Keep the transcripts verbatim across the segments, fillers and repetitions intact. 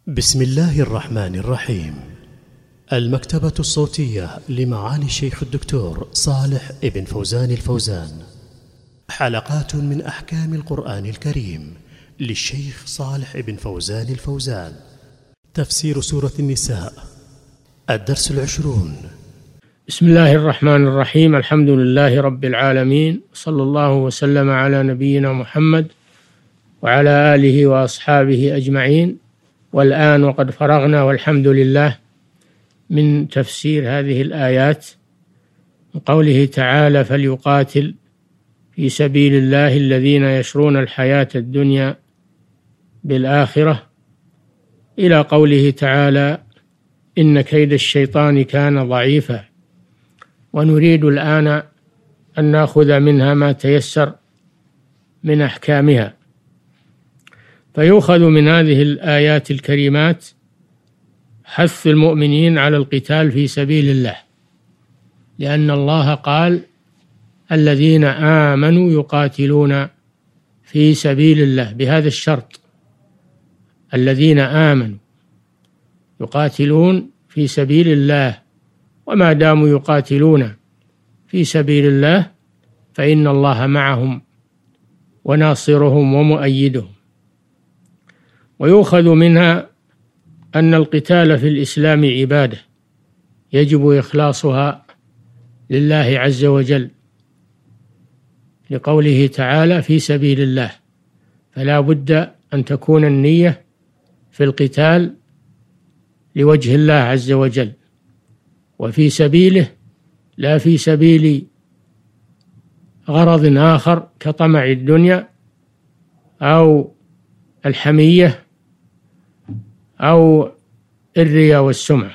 بسم الله الرحمن الرحيم. المكتبة الصوتية لمعالي الشيخ الدكتور صالح ابن فوزان الفوزان، حلقات من أحكام القرآن الكريم للشيخ صالح ابن فوزان الفوزان. تفسير سورة النساء، الدرس العشرون. بسم الله الرحمن الرحيم. الحمد لله رب العالمين، صلى الله وسلم على نبينا محمد وعلى آله وأصحابه أجمعين. والآن وقد فرغنا والحمد لله من تفسير هذه الآيات، من قوله تعالى: فليقاتل في سبيل الله الذين يشرون الحياة الدنيا بالآخرة، إلى قوله تعالى: إن كيد الشيطان كان ضعيفا. ونريد الآن أن نأخذ منها ما تيسر من أحكامها. فيؤخذ من هذه الآيات الكريمات حث المؤمنين على القتال في سبيل الله، لأن الله قال: الذين آمنوا يقاتلون في سبيل الله، بهذا الشرط: الذين آمنوا يقاتلون في سبيل الله. وما داموا يقاتلون في سبيل الله فإن الله معهم وناصرهم ومؤيدهم. ويؤخذ منها أن القتال في الإسلام عبادة يجب إخلاصها لله عز وجل، لقوله تعالى: في سبيل الله، فلا بد أن تكون النية في القتال لوجه الله عز وجل، وفي سبيله، لا في سبيل غرض آخر كطمع الدنيا أو الحمية أو الرياء والسمعة.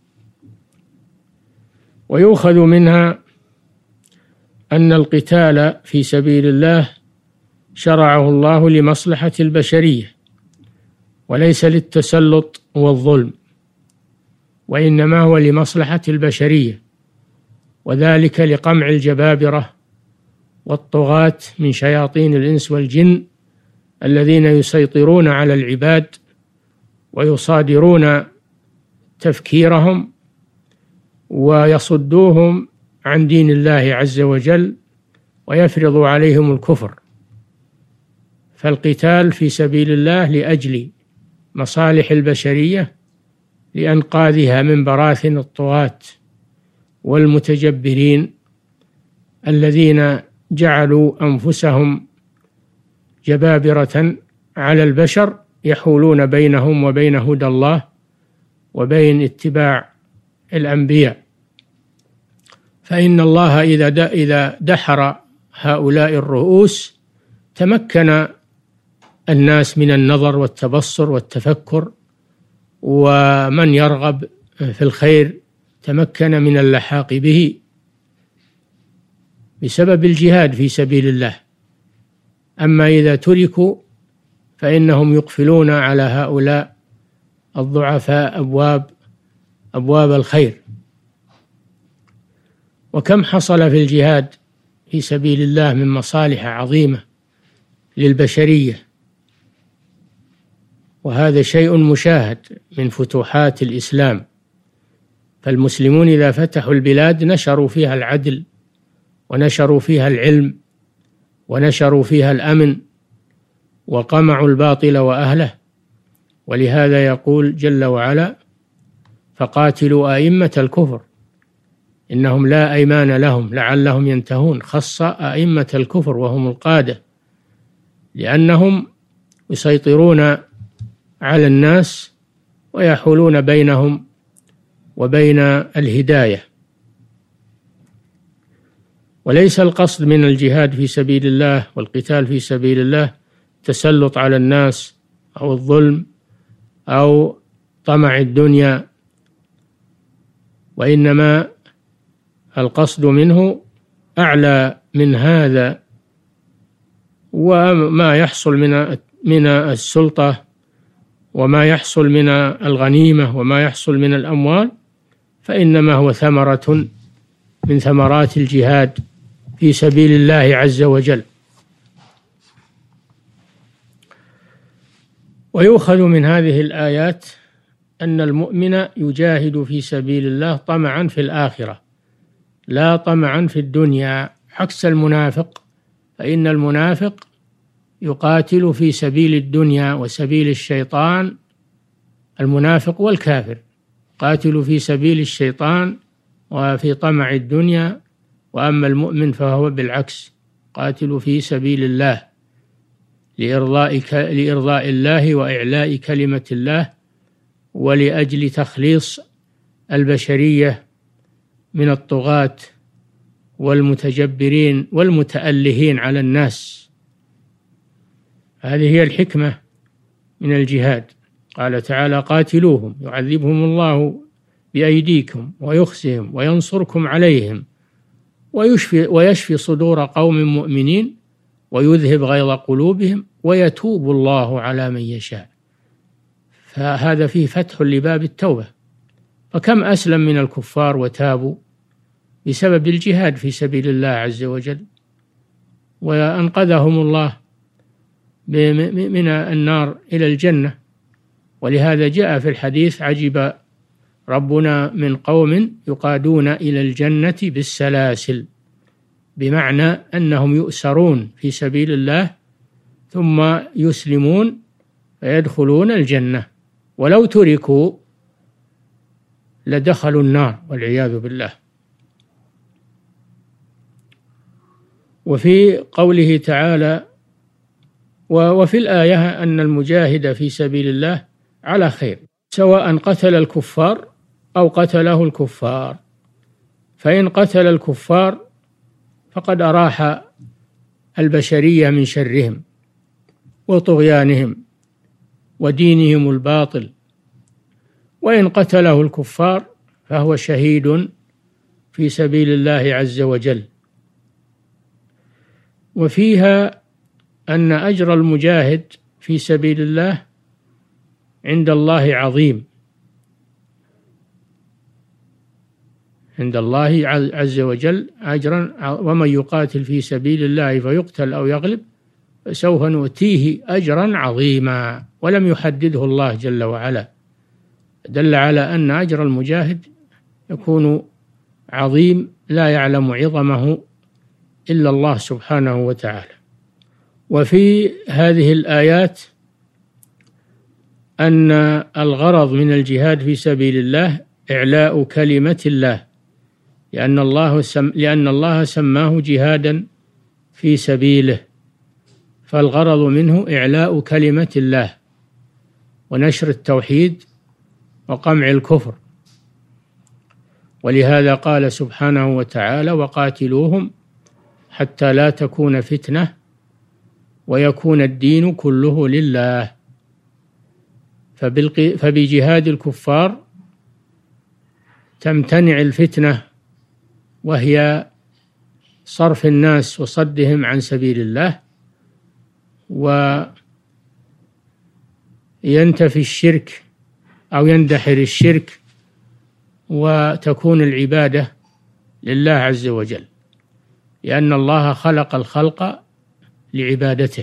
ويؤخذ منها أن القتال في سبيل الله شرعه الله لمصلحة البشرية، وليس للتسلط والظلم، وإنما هو لمصلحة البشرية، وذلك لقمع الجبابرة والطغاة من شياطين الإنس والجن الذين يسيطرون على العباد ويصادرون تفكيرهم ويصدوهم عن دين الله عز وجل ويفرض عليهم الكفر. فالقتال في سبيل الله لأجل مصالح البشرية، لأنقاذها من براثن الطغاة والمتجبرين الذين جعلوا أنفسهم جبابرة على البشر، يحولون بينهم وبين هدى الله وبين اتباع الأنبياء. فإن الله إذا إذا دحر هؤلاء الرؤوس تمكن الناس من النظر والتبصر والتفكر، ومن يرغب في الخير تمكن من اللحاق به بسبب الجهاد في سبيل الله. أما إذا تركوا فإنهم يقفلون على هؤلاء الضعفاء أبواب أبواب الخير. وكم حصل في الجهاد في سبيل الله من مصالح عظيمة للبشرية، وهذا شيء مشاهد من فتوحات الإسلام. فالمسلمون إذا فتحوا البلاد نشروا فيها العدل، ونشروا فيها العلم، ونشروا فيها الأمن، وقمعوا الباطل وأهله. ولهذا يقول جل وعلا: فقاتلوا أئمة الكفر إنهم لا أيمان لهم لعلهم ينتهون. خص أئمة الكفر وهم القادة، لأنهم يسيطرون على الناس ويحولون بينهم وبين الهداية. وليس القصد من الجهاد في سبيل الله والقتال في سبيل الله التسلط على الناس أو الظلم أو طمع الدنيا، وإنما القصد منه أعلى من هذا. وما يحصل من من السلطة، وما يحصل من الغنيمة، وما يحصل من الأموال، فإنما هو ثمرة من ثمرات الجهاد في سبيل الله عز وجل. ويؤخذ من هذه الآيات أن المؤمن يجاهد في سبيل الله طمعا في الآخرة لا طمعا في الدنيا، عكس المنافق، فإن المنافق يقاتل في سبيل الدنيا وسبيل الشيطان. المنافق والكافر قاتل في سبيل الشيطان وفي طمع الدنيا، وأما المؤمن فهو بالعكس قاتل في سبيل الله لإرضاء لإرضاء الله وإعلاء كلمة الله، ولأجل تخليص البشرية من الطغاة والمتجبرين والمتألهين على الناس. هذه هي الحكمة من الجهاد. قال تعالى: قاتلوهم يعذبهم الله بأيديكم ويخزهم وينصركم عليهم ويشفي, ويشفي صدور قوم مؤمنين ويذهب غيظ قلوبهم ويتوب الله على من يشاء. فهذا فيه فتح لباب التوبة. فكم أسلم من الكفار وتابوا بسبب الجهاد في سبيل الله عز وجل، وأنقذهم الله من النار إلى الجنة. ولهذا جاء في الحديث: عجب ربنا من قوم يقادون إلى الجنة بالسلاسل، بمعنى أنهم يؤسرون في سبيل الله ثم يسلمون فيدخلون الجنة، ولو تركوا لدخلوا النار والعياذ بالله. وفي قوله تعالى: وفي الآية أن المجاهد في سبيل الله على خير سواء قتل الكفار أو قتله الكفار، فإن قتل الكفار فقد أراح البشرية من شرهم وطغيانهم ودينهم الباطل، وإن قتله الكفار فهو شهيد في سبيل الله عز وجل. وفيها أن أجر المجاهد في سبيل الله عند الله عظيم، عند الله عز وجل أجرا، ومن يقاتل في سبيل الله فيقتل أو يغلب فسوف نؤتيه أجرا عظيما، ولم يحدده الله جل وعلا، دل على أن أجر المجاهد يكون عظيم لا يعلم عظمه إلا الله سبحانه وتعالى. وفي هذه الآيات أن الغرض من الجهاد في سبيل الله إعلاء كلمة الله، لأن الله سم لأن الله سماه جهادا في سبيله، فالغرض منه إعلاء كلمة الله ونشر التوحيد وقمع الكفر. ولهذا قال سبحانه وتعالى: وقاتلوهم حتى لا تكون فتنة ويكون الدين كله لله. فبجهاد الكفار تمتنع الفتنة، وهي صرف الناس وصدهم عن سبيل الله، وينتفي الشرك أو يندحر الشرك، وتكون العبادة لله عز وجل، لأن الله خلق الخلق لعبادته،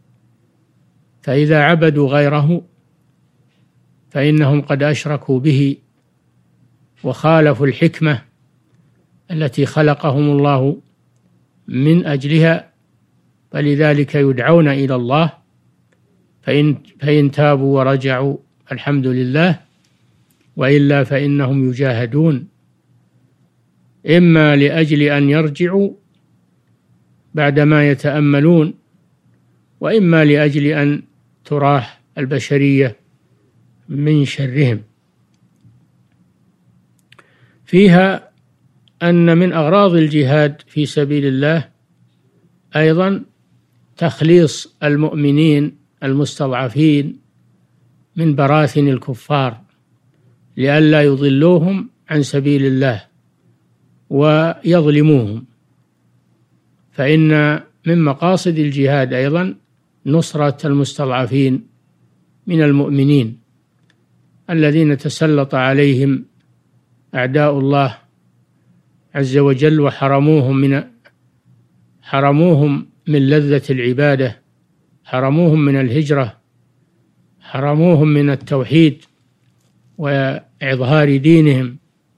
فإذا عبدوا غيره فإنهم قد أشركوا به وخالفوا الحكمة التي خلقهم الله من أجلها، فلذلك يدعون إلى الله، فإن, فإن تابوا ورجعوا الحمد لله، وإلا فإنهم يجاهدون، إما لأجل أن يرجعوا بعدما يتأملون، وإما لأجل أن تراح البشرية من شرهم. فيها أن من أغراض الجهاد في سبيل الله أيضا تخليص المؤمنين المستضعفين من براثن الكفار، لئلا يضلوهم عن سبيل الله ويظلموهم. فإن من مقاصد الجهاد أيضا نصرة المستضعفين من المؤمنين الذين تسلط عليهم أعداء الله عز وجل وحرموهم من حرموهم من لذة العبادة، حرموهم من الهجرة، حرموهم من التوحيد وإظهار دينهم.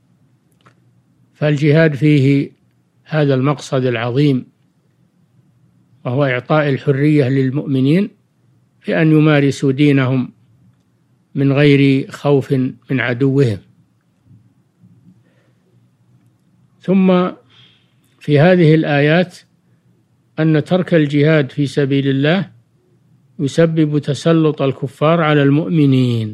فالجهاد فيه هذا المقصد العظيم، وهو إعطاء الحرية للمؤمنين في أن يمارسوا دينهم من غير خوف من عدوهم. ثم في هذه الآيات أن ترك الجهاد في سبيل الله يسبب تسلط الكفار على المؤمنين،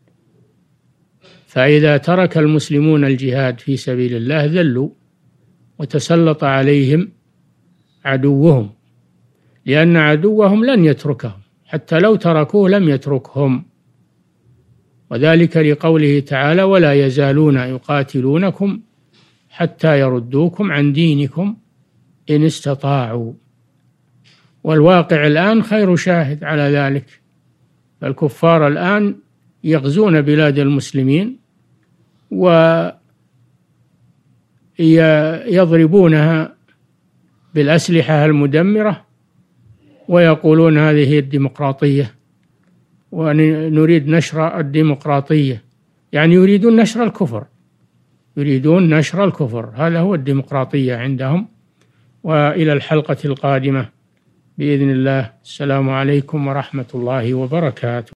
فإذا ترك المسلمون الجهاد في سبيل الله ذلوا وتسلط عليهم عدوهم، لأن عدوهم لن يتركهم، حتى لو تركوه لم يتركهم، وذلك لقوله تعالى: ولا يزالون يقاتلونكم حتى يردوكم عن دينكم إن استطاعوا. والواقع الآن خير شاهد على ذلك، فالكفار الآن يغزون بلاد المسلمين ويضربونها بالأسلحة المدمرة ويقولون هذه هي الديمقراطية ونريد نشر الديمقراطية، يعني يريدون نشر الكفر، يريدون نشر الكفر، هذا هو الديمقراطية عندهم. وإلى الحلقة القادمة بإذن الله، السلام عليكم ورحمة الله وبركاته.